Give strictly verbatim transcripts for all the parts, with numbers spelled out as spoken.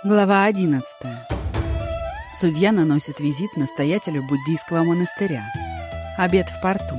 Глава одиннадцатая. Судья наносит визит настоятелю буддийского монастыря. Обед в порту.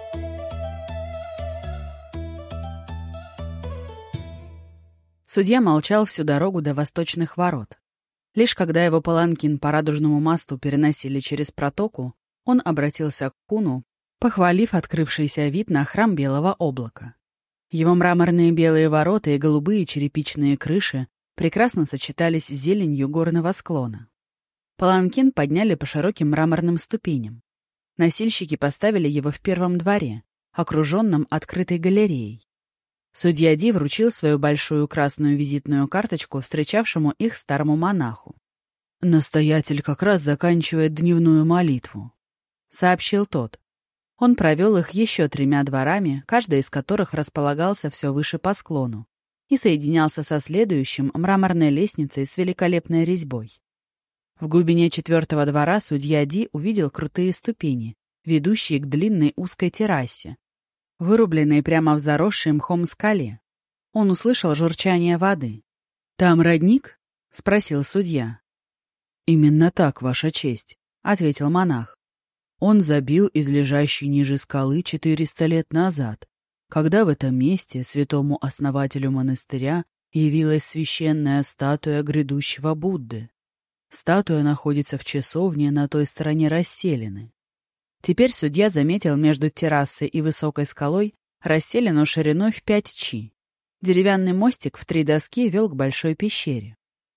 Судья молчал всю дорогу до восточных ворот. Лишь когда его паланкин по Радужному мосту переносили через протоку, он обратился к Куну, похвалив открывшийся вид на храм Белого облака. Его мраморные белые ворота и голубые черепичные крыши прекрасно сочетались с зеленью горного склона. Паланкин подняли по широким мраморным ступеням. Носильщики поставили его в первом дворе, окруженном открытой галереей. Судья Ди вручил свою большую красную визитную карточку встречавшему их старому монаху. «Настоятель как раз заканчивает дневную молитву», — сообщил тот. Он провел их еще тремя дворами, каждый из которых располагался все выше по склону, и соединялся со следующим мраморной лестницей с великолепной резьбой. В глубине четвертого двора судья Ди увидел крутые ступени, ведущие к длинной узкой террасе, вырубленной прямо в заросшей мхом скале. Он услышал журчание воды. «Там родник?» — спросил судья. «Именно так, Ваша честь», — ответил монах. «Он забил из лежащей ниже скалы четыреста лет назад, когда в этом месте святому основателю монастыря явилась священная статуя грядущего Будды. Статуя находится в часовне на той стороне расселины». Теперь судья заметил между террасой и высокой скалой расселину шириной в пять чи. Деревянный мостик в три доски вел к большой пещере.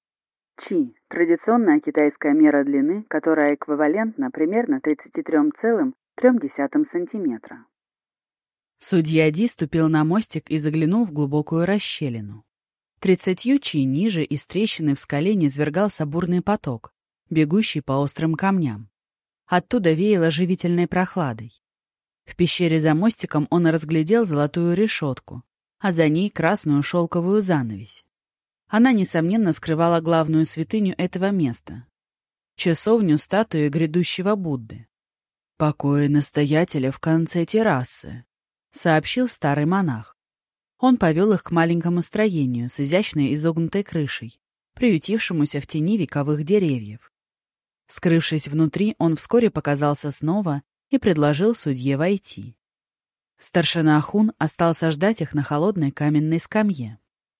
Чи — традиционная китайская мера длины, которая эквивалентна примерно тридцати трём целых трём десятым сантиметра. Судья Ди ступил на мостик и заглянул в глубокую расщелину. Тридцатью чи ниже из трещины в скале низвергался бурный поток, бегущий по острым камням. Оттуда веяло живительной прохладой. В пещере за мостиком он разглядел золотую решетку, а за ней красную шелковую занавесь. Она, несомненно, скрывала главную святыню этого места — часовню статуи грядущего Будды. «Покои настоятеля в конце террасы», — сообщил старый монах. Он повел их к маленькому строению с изящной изогнутой крышей, приютившемуся в тени вековых деревьев. Скрывшись внутри, он вскоре показался снова и предложил судье войти. Старшина Хун остался ждать их на холодной каменной скамье.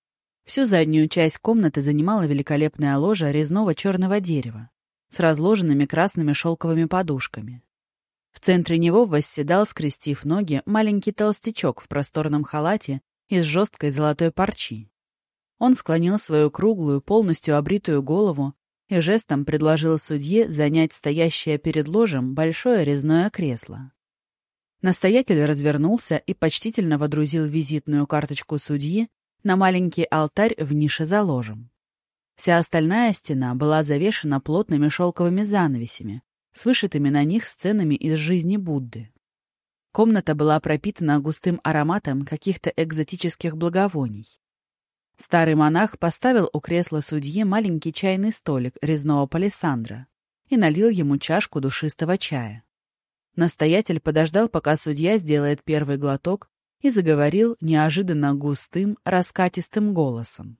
Всю заднюю часть комнаты занимала великолепная ложа резного черного дерева с разложенными красными шелковыми подушками. В центре него восседал, скрестив ноги, маленький толстячок в просторном халате из жесткой золотой парчи. Он склонил свою круглую, полностью обритую голову и жестом предложил судье занять стоящее перед ложем большое резное кресло. Настоятель развернулся и почтительно водрузил визитную карточку судьи на маленький алтарь в нише за ложем. Вся остальная стена была завешена плотными шелковыми занавесями с вышитыми на них сценами из жизни Будды. Комната была пропитана густым ароматом каких-то экзотических благовоний. Старый монах поставил у кресла судьи маленький чайный столик резного палисандра и налил ему чашку душистого чая. Настоятель подождал, пока судья сделает первый глоток, и заговорил неожиданно густым, раскатистым голосом.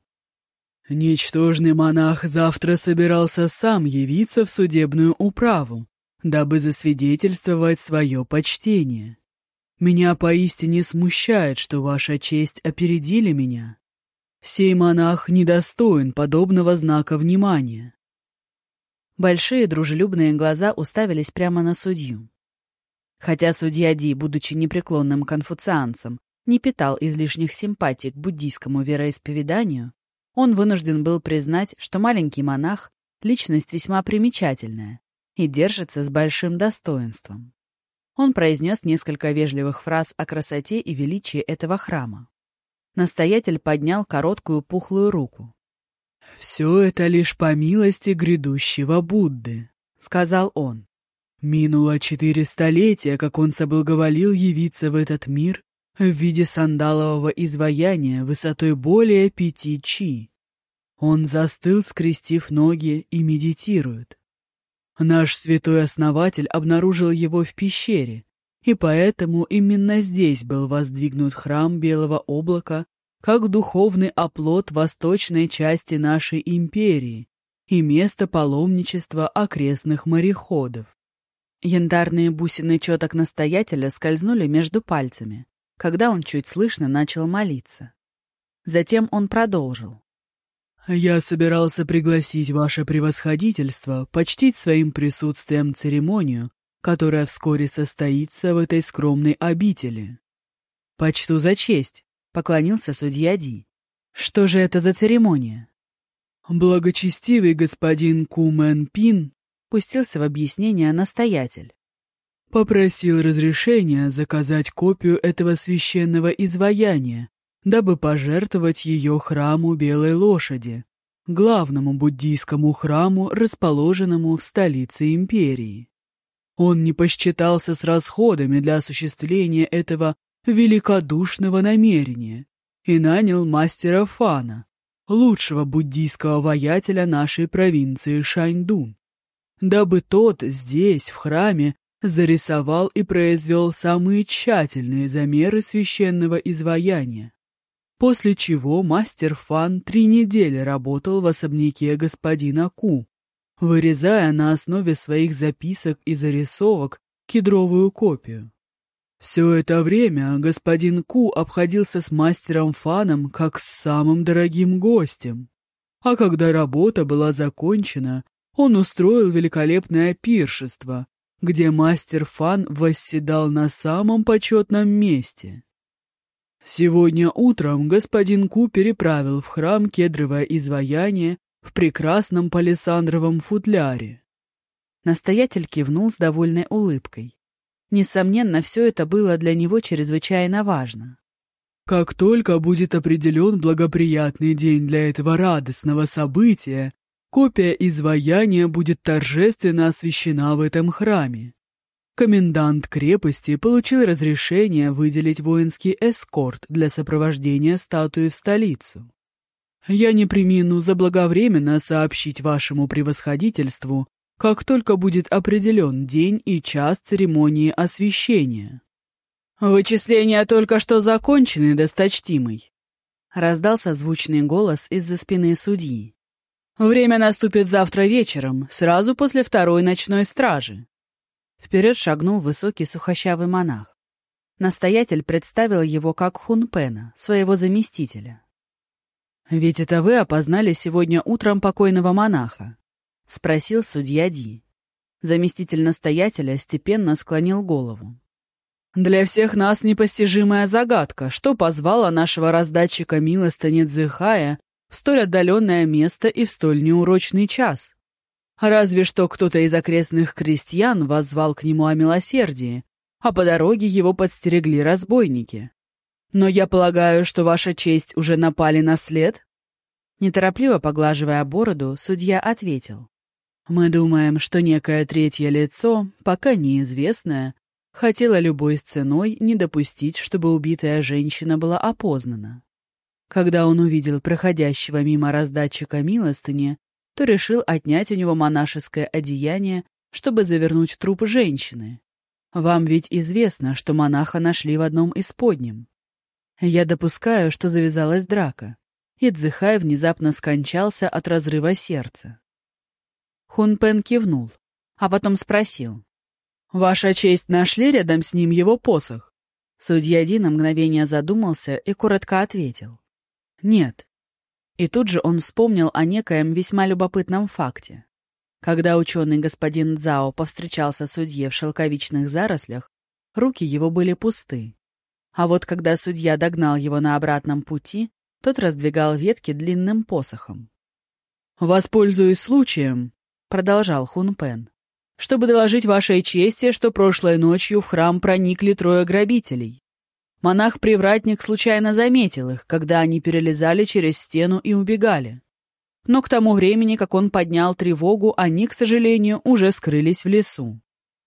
«Ничтожный монах завтра собирался сам явиться в судебную управу, дабы засвидетельствовать свое почтение. Меня поистине смущает, что Ваша честь опередили меня. Сей монах недостоин подобного знака внимания». Большие дружелюбные глаза уставились прямо на судью. Хотя судья Ди, будучи непреклонным конфуцианцем, не питал излишних симпатий к буддийскому вероисповеданию, он вынужден был признать, что маленький монах — личность весьма примечательная и держится с большим достоинством. Он произнес несколько вежливых фраз о красоте и величии этого храма. Настоятель поднял короткую пухлую руку. «Все это лишь по милости грядущего Будды», — сказал он. «Минуло четыре столетия, как он соблаговолил явиться в этот мир в виде сандалового изваяния высотой более пяти чи. Он застыл, скрестив ноги, и медитирует. Наш святой основатель обнаружил его в пещере, и поэтому именно здесь был воздвигнут храм Белого облака как духовный оплот восточной части нашей империи, и место паломничества окрестных мореходов. Янтарные бусины четок настоятеля скользнули между пальцами, когда он чуть слышно начал молиться. Затем он продолжил. «Я собирался пригласить ваше превосходительство почтить своим присутствием церемонию, которая вскоре состоится в этой скромной обители». «Почту за честь», — поклонился судья Ди. «Что же это за церемония?» «Благочестивый господин Ку Мэн Пин», — пустился в объяснение настоятель, «попросил разрешения заказать копию этого священного изваяния, дабы пожертвовать ее храму Белой Лошади, главному буддийскому храму, расположенному в столице империи. Он не посчитался с расходами для осуществления этого великодушного намерения и нанял мастера Фана, лучшего буддийского ваятеля нашей провинции Шаньдун, дабы тот здесь, в храме, зарисовал и произвел самые тщательные замеры священного изваяния. После чего мастер Фан три недели работал в особняке господина Ку, вырезая на основе своих записок и зарисовок кедровую копию. Все это время господин Ку обходился с мастером Фаном как с самым дорогим гостем. А когда работа была закончена, он устроил великолепное пиршество, где мастер Фан восседал на самом почетном месте. Сегодня утром господин Ку переправил в храм кедровое изваяние в прекрасном палисандровом футляре. Настоятель кивнул с довольной улыбкой. Несомненно, все это было для него чрезвычайно важно. Как только будет определен благоприятный день для этого радостного события, копия изваяния будет торжественно освящена в этом храме. Комендант крепости получил разрешение выделить воинский эскорт для сопровождения статуи в столицу. Я не премину заблаговременно сообщить вашему превосходительству, как только будет определен день и час церемонии освящения». «Вычисления только что закончены, досточтимый», — раздался звучный голос из-за спины судьи. «Время наступит завтра вечером, сразу после второй ночной стражи». Вперед шагнул высокий сухощавый монах. Настоятель представил его как Хунпена, своего заместителя. «Ведь это вы опознали сегодня утром покойного монаха?» — спросил судья Ди. Заместитель настоятеля степенно склонил голову. «Для всех нас непостижимая загадка, что позвало нашего раздатчика милостыни Цзэхая в столь отдаленное место и в столь неурочный час. Разве что кто-то из окрестных крестьян воззвал к нему о милосердии, а по дороге его подстерегли разбойники. Но я полагаю, что ваша честь уже напали на след?» Неторопливо поглаживая бороду, судья ответил. «Мы думаем, что некое третье лицо, пока неизвестное, хотело любой ценой не допустить, чтобы убитая женщина была опознана. Когда он увидел проходящего мимо раздатчика милостыни, то решил отнять у него монашеское одеяние, чтобы завернуть труп женщины. Вам ведь известно, что монаха нашли в одном из подним. Я допускаю, что завязалась драка, и Цзэхай внезапно скончался от разрыва сердца». Хунпен кивнул, а потом спросил. «Ваша честь, нашли рядом с ним его посох?» Судья Ди на мгновение задумался и коротко ответил. «Нет». И тут же он вспомнил о некоем весьма любопытном факте. Когда ученый господин Цзао повстречался судье в шелковичных зарослях, руки его были пусты. А вот когда судья догнал его на обратном пути, тот раздвигал ветки длинным посохом. «Воспользуюсь случаем», — продолжал Хунпен, «чтобы доложить вашей чести, что прошлой ночью в храм проникли трое грабителей. Монах-привратник случайно заметил их, когда они перелезали через стену и убегали. Но к тому времени, как он поднял тревогу, они, к сожалению, уже скрылись в лесу».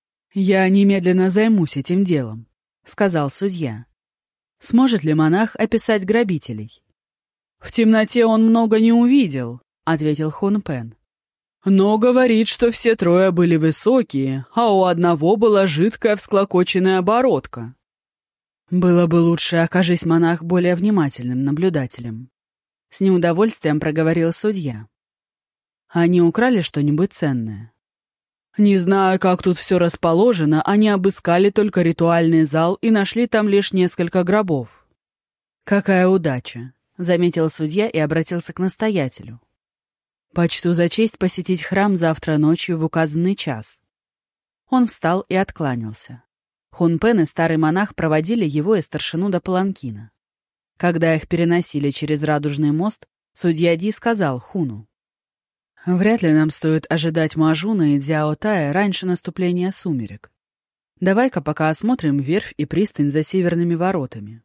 «Я немедленно займусь этим делом», — сказал судья. «Сможет ли монах описать грабителей?» «В темноте он много не увидел», — ответил Хунпен. «Но говорит, что все трое были высокие, а у одного была жидкая всклокоченная бородка». «Было бы лучше, окажись монах более внимательным наблюдателем», — с неудовольствием проговорил судья. Они украли что-нибудь ценное? Не зная, как тут все расположено, они обыскали только ритуальный зал и нашли там лишь несколько гробов. Какая удача, заметил судья и обратился к настоятелю. Почту за честь посетить храм завтра ночью в указанный час. Он встал и откланялся. Хун Пен и старый монах проводили его и старшину до паланкина. Когда их переносили через Радужный мост, судья Ди сказал Хуну: «Вряд ли нам стоит ожидать Мажуна и Дзяо Тая раньше наступления сумерек. Давай-ка пока осмотрим верфь и пристань за северными воротами».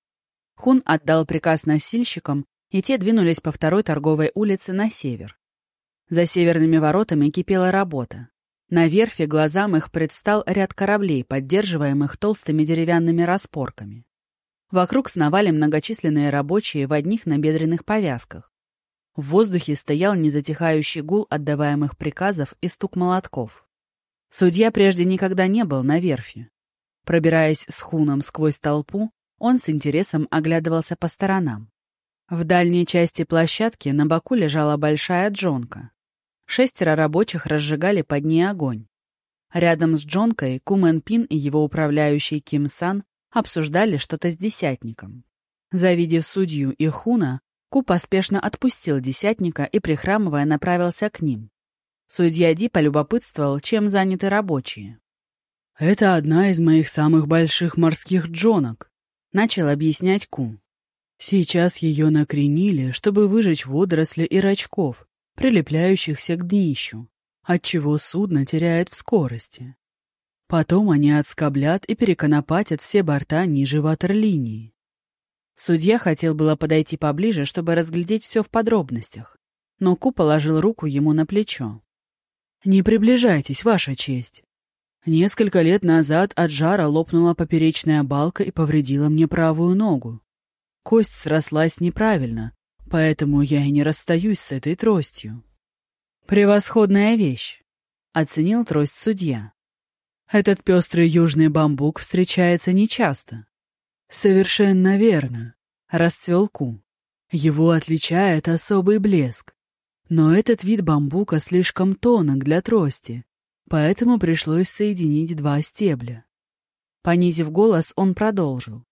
Хун отдал приказ носильщикам, и те двинулись по второй торговой улице на север. За северными воротами кипела работа. На верфи глазам их предстал ряд кораблей, поддерживаемых толстыми деревянными распорками. Вокруг сновали многочисленные рабочие в одних набедренных повязках. В воздухе стоял незатихающий гул отдаваемых приказов и стук молотков. Судья прежде никогда не был на верфи. Пробираясь с Хуном сквозь толпу, он с интересом оглядывался по сторонам. В дальней части площадки на боку лежала большая джонка. Шестеро рабочих разжигали под ней огонь. Рядом с джонкой Кумен Пин и его управляющий Ким Сан обсуждали что-то с десятником. Завидев судью и Хуна, Ку поспешно отпустил десятника и, прихрамывая, направился к ним. Судья Ди полюбопытствовал, чем заняты рабочие. «Это одна из моих самых больших морских джонок», — начал объяснять Ку. «Сейчас ее накренили, чтобы выжечь водоросли и рачков, прилепляющихся к днищу, отчего судно теряет в скорости. Потом они отскоблят и переконопатят все борта ниже ватерлинии». Судья хотел было подойти поближе, чтобы разглядеть все в подробностях, но Ку положил руку ему на плечо. «Не приближайтесь, Ваша честь. Несколько лет назад от жара лопнула поперечная балка и повредила мне правую ногу. Кость срослась неправильно, поэтому я и не расстаюсь с этой тростью». «Превосходная вещь», — оценил трость судья. «Этот пестрый южный бамбук встречается нечасто». «Совершенно верно», — расцвел Ку. «Его отличает особый блеск. Но этот вид бамбука слишком тонок для трости, поэтому пришлось соединить два стебля». Понизив голос, он продолжил.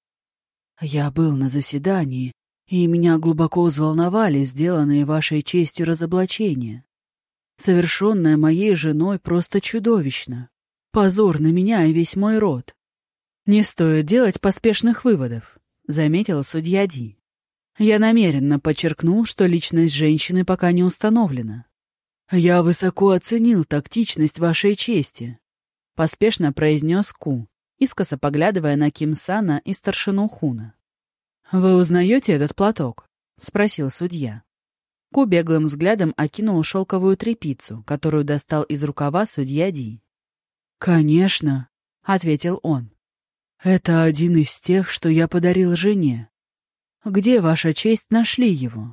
«Я был на заседании, и меня глубоко взволновали сделанные вашей честью разоблачения. Совершенное моей женой просто чудовищно. Позор на меня и весь мой род». «Не стоит делать поспешных выводов», — заметил судья Ди. «Я намеренно подчеркнул, что личность женщины пока не установлена». «Я высоко оценил тактичность вашей чести», — поспешно произнес Ку, искоса поглядывая на Ким Сана и старшину Хуна. «Вы узнаете этот платок?» — спросил судья. Ку беглым взглядом окинул шелковую тряпицу, которую достал из рукава судья Ди. «Конечно», — ответил он. «Это один из тех, что я подарил жене. Где, Ваша честь, нашли его?»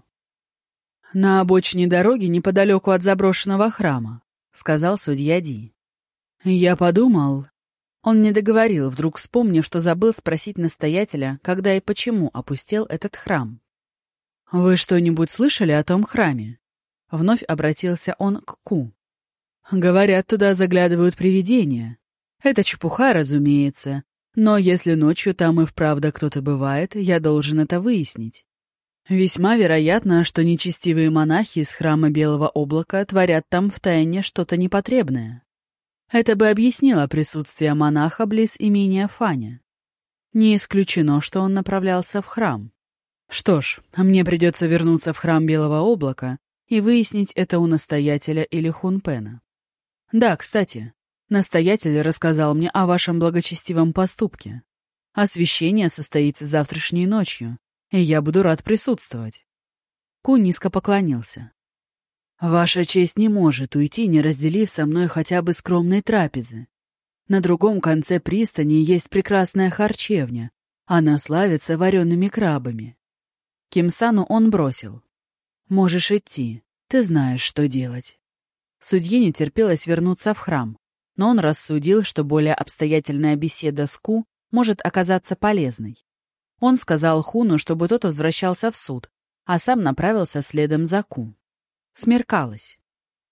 «На обочине дороги неподалеку от заброшенного храма», — сказал судья Ди. «Я подумал...» Он не договорил, вдруг вспомнив, что забыл спросить настоятеля, когда и почему опустел этот храм. «Вы что-нибудь слышали о том храме?» Вновь обратился он к Ку. «Говорят, туда заглядывают привидения. Это чепуха, разумеется. Но если ночью там и вправду кто-то бывает, я должен это выяснить. Весьма вероятно, что нечестивые монахи из храма Белого Облака творят там втайне что-то непотребное. Это бы объяснило присутствие монаха близ имения Фаня. Не исключено, что он направлялся в храм. Что ж, мне придется вернуться в храм Белого Облака и выяснить это у настоятеля или Хунпена. Да, кстати, настоятель рассказал мне о вашем благочестивом поступке. Освящение состоится завтрашней ночью, и я буду рад присутствовать». Ку низко поклонился. «Ваша честь не может уйти, не разделив со мной хотя бы скромной трапезы. На другом конце пристани есть прекрасная харчевня. Она славится вареными крабами». Кимсану он бросил: «Можешь идти, ты знаешь, что делать». Судье не терпелось вернуться в храм, но он рассудил, что более обстоятельная беседа с Ку может оказаться полезной. Он сказал Хуну, чтобы тот возвращался в суд, а сам направился следом за Ку. Смеркалось.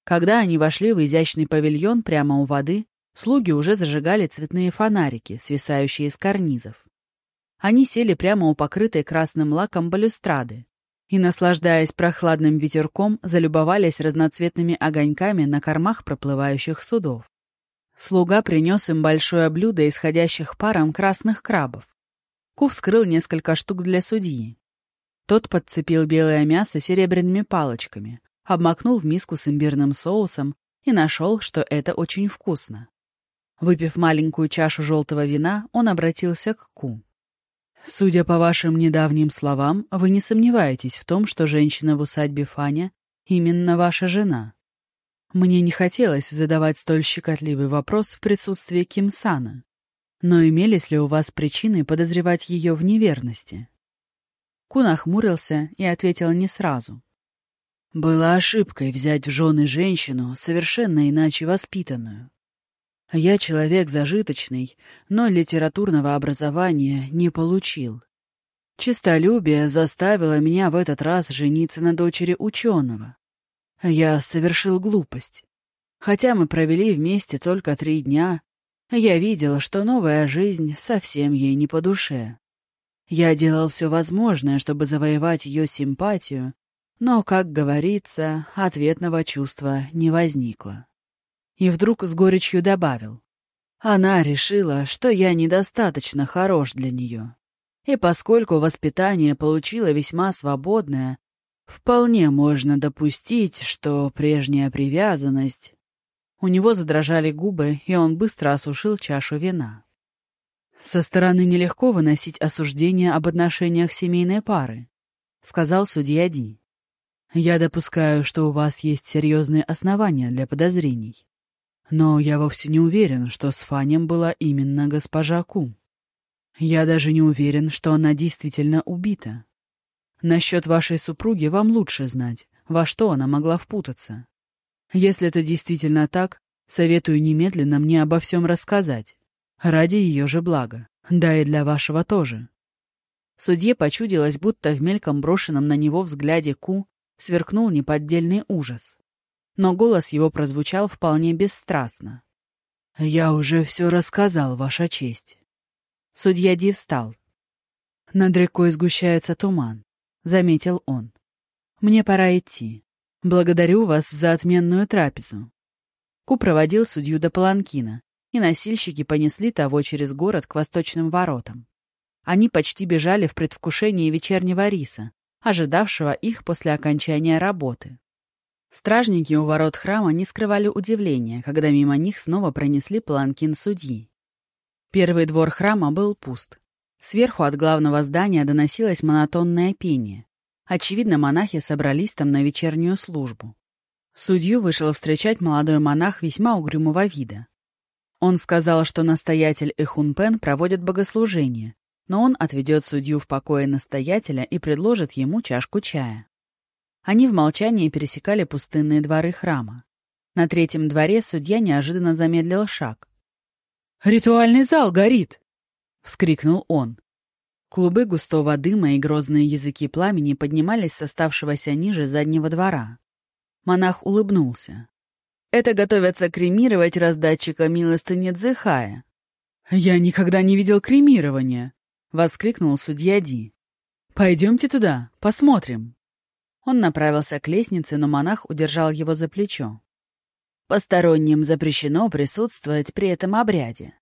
Когда они вошли в изящный павильон прямо у воды, слуги уже зажигали цветные фонарики, свисающие с карнизов. Они сели прямо у покрытой красным лаком балюстрады и, наслаждаясь прохладным ветерком, залюбовались разноцветными огоньками на кормах проплывающих судов. Слуга принес им большое блюдо исходящих паром красных крабов. Ку вскрыл несколько штук для судьи. Тот подцепил белое мясо серебряными палочками, обмакнул в миску с имбирным соусом и нашел, что это очень вкусно. Выпив маленькую чашу желтого вина, он обратился к Ку. «Судя по вашим недавним словам, вы не сомневаетесь в том, что женщина в усадьбе Фаня именно ваша жена. Мне не хотелось задавать столь щекотливый вопрос в присутствии Ким Сана, но имелись ли у вас причины подозревать ее в неверности?» Ку нахмурился и ответил не сразу. «Было ошибкой взять в жены женщину, совершенно иначе воспитанную. Я человек зажиточный, но литературного образования не получил. Честолюбие заставило меня в этот раз жениться на дочери ученого. Я совершил глупость. Хотя мы провели вместе только три дня, я видел, что новая жизнь совсем ей не по душе. Я делал все возможное, чтобы завоевать ее симпатию, но, как говорится, ответного чувства не возникло. И вдруг с горечью добавил. Она решила, что я недостаточно хорош для нее. И поскольку воспитание получила весьма свободное, вполне можно допустить, что прежняя привязанность... У него задрожали губы, и он быстро осушил чашу вина. «Со стороны нелегко выносить осуждение об отношениях семейной пары», — сказал судья Ди. «Я допускаю, что у вас есть серьезные основания для подозрений. Но я вовсе не уверен, что с Фанем была именно госпожа Ку. Я даже не уверен, что она действительно убита. Насчет вашей супруги вам лучше знать, во что она могла впутаться. Если это действительно так, советую немедленно мне обо всем рассказать. Ради ее же блага, да и для вашего тоже». Судье почудилось, будто в мельком брошенном на него взгляде Ку сверкнул неподдельный ужас. Но голос его прозвучал вполне бесстрастно. «Я уже все рассказал, Ваша честь». Судья Ди встал. «Над рекой сгущается туман», — заметил он. «Мне пора идти. Благодарю вас за отменную трапезу». Ку проводил судью до паланкина, и носильщики понесли того через город к восточным воротам. Они почти бежали в предвкушении вечернего риса, ожидавшего их после окончания работы. Стражники у ворот храма не скрывали удивления, когда мимо них снова пронесли паланкин судьи. Первый двор храма был пуст. Сверху от главного здания доносилось монотонное пение. Очевидно, монахи собрались там на вечернюю службу. Судью вышел встречать молодой монах весьма угрюмого вида. Он сказал, что настоятель и Хунпен проводят богослужение, но он отведет судью в покое настоятеля и предложит ему чашку чая. Они в молчании пересекали пустынные дворы храма. На третьем дворе судья неожиданно замедлил шаг. «Ритуальный зал горит!» — вскрикнул он. Клубы густого дыма и грозные языки пламени поднимались с оставшегося ниже заднего двора. Монах улыбнулся. «Это готовятся кремировать раздатчика милостыни Цзэхая». «Я никогда не видел кремирования!» — воскликнул судья Ди. «Пойдемте туда, посмотрим». Он направился к лестнице, но монах удержал его за плечо. «Посторонним запрещено присутствовать при этом обряде».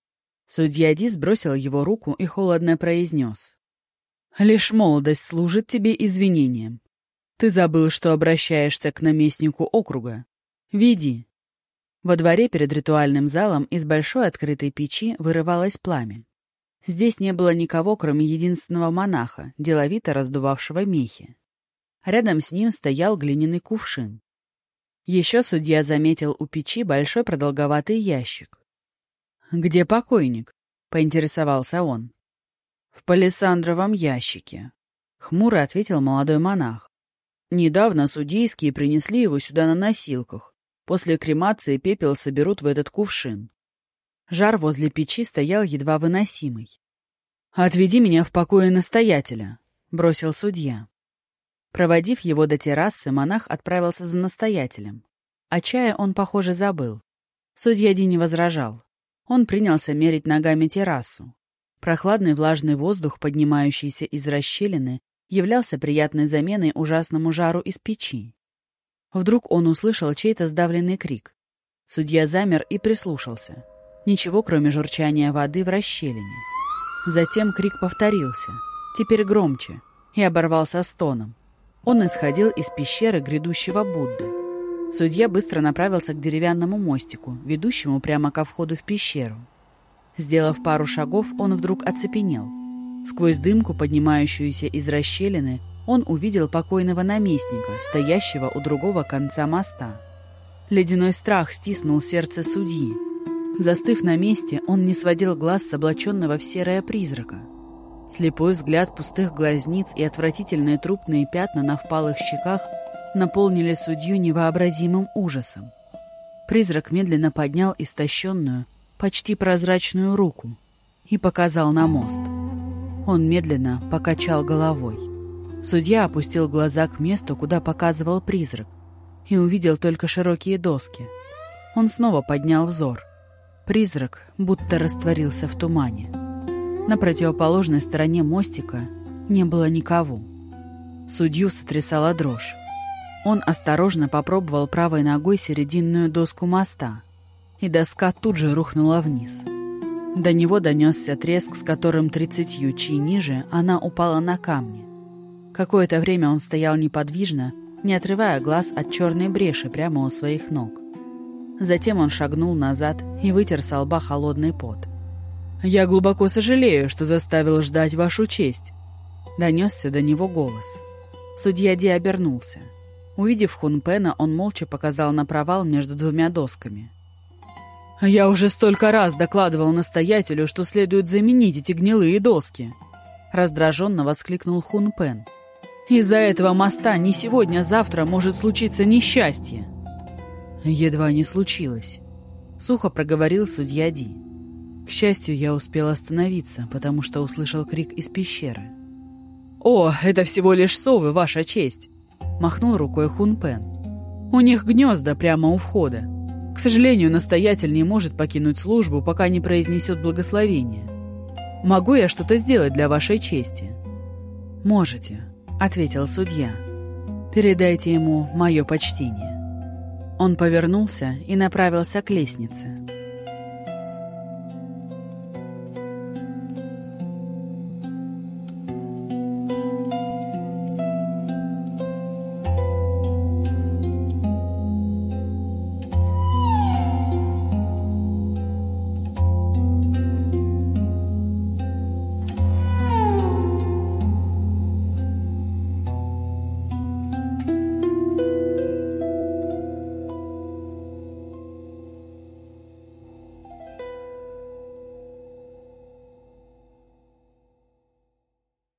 Судья Ди сбросил его руку и холодно произнес. «Лишь молодость служит тебе извинением. Ты забыл, что обращаешься к наместнику округа. Веди». Во дворе перед ритуальным залом из большой открытой печи вырывалось пламя. Здесь не было никого, кроме единственного монаха, деловито раздувавшего мехи. Рядом с ним стоял глиняный кувшин. Еще судья заметил у печи большой продолговатый ящик. «Где покойник?» — поинтересовался он. «В палисандровом ящике», — хмуро ответил молодой монах. «Недавно судейские принесли его сюда на носилках. После кремации пепел соберут в этот кувшин». Жар возле печи стоял едва выносимый. «Отведи меня в покое настоятеля», — бросил судья. Проводив его до террасы, монах отправился за настоятелем. О чае он, похоже, забыл. Судья Ди не возражал. Он принялся мерить ногами террасу. Прохладный влажный воздух, поднимающийся из расщелины, являлся приятной заменой ужасному жару из печи. Вдруг он услышал чей-то сдавленный крик. Судья замер и прислушался. Ничего, кроме журчания воды в расщелине. Затем крик повторился, теперь громче, и оборвался стоном. Он исходил из пещеры грядущего Будды. Судья быстро направился к деревянному мостику, ведущему прямо ко входу в пещеру. Сделав пару шагов, он вдруг оцепенел. Сквозь дымку, поднимающуюся из расщелины, он увидел покойного наместника, стоящего у другого конца моста. Ледяной страх стиснул сердце судьи. Застыв на месте, он не сводил глаз с облаченного в серое призрака. Слепой взгляд пустых глазниц и отвратительные трупные пятна на впалых щеках наполнили судью невообразимым ужасом. Призрак медленно поднял истощенную, почти прозрачную руку и показал на мост. Он медленно покачал головой. Судья опустил глаза к месту, куда показывал призрак, и увидел только широкие доски. Он снова поднял взор. Призрак будто растворился в тумане. На противоположной стороне мостика не было никого. Судью сотрясала дрожь. Он осторожно попробовал правой ногой серединную доску моста, и доска тут же рухнула вниз. До него донесся треск, с которым тридцатью чи ниже она упала на камни. Какое-то время он стоял неподвижно, не отрывая глаз от черной бреши прямо у своих ног. Затем он шагнул назад и вытер со лба холодный пот. «Я глубоко сожалею, что заставил ждать вашу честь», — донесся до него голос. Судья Ди обернулся. Увидев Хун Пена, он молча показал на провал между двумя досками. «Я уже столько раз докладывал настоятелю, что следует заменить эти гнилые доски», — раздраженно воскликнул Хун Пен. «Из-за этого моста не сегодня-завтра может случиться несчастье». «Едва не случилось», — сухо проговорил судья Ди. К счастью, я успел остановиться, потому что услышал крик из пещеры. «О, это всего лишь совы, ваша честь!» — махнул рукой Хун Пен. «У них гнезда прямо у входа. К сожалению, настоятель не может покинуть службу, пока не произнесет благословение. Могу я что-то сделать для вашей чести?» «Можете», — ответил судья. «Передайте ему мое почтение». Он повернулся и направился к лестнице.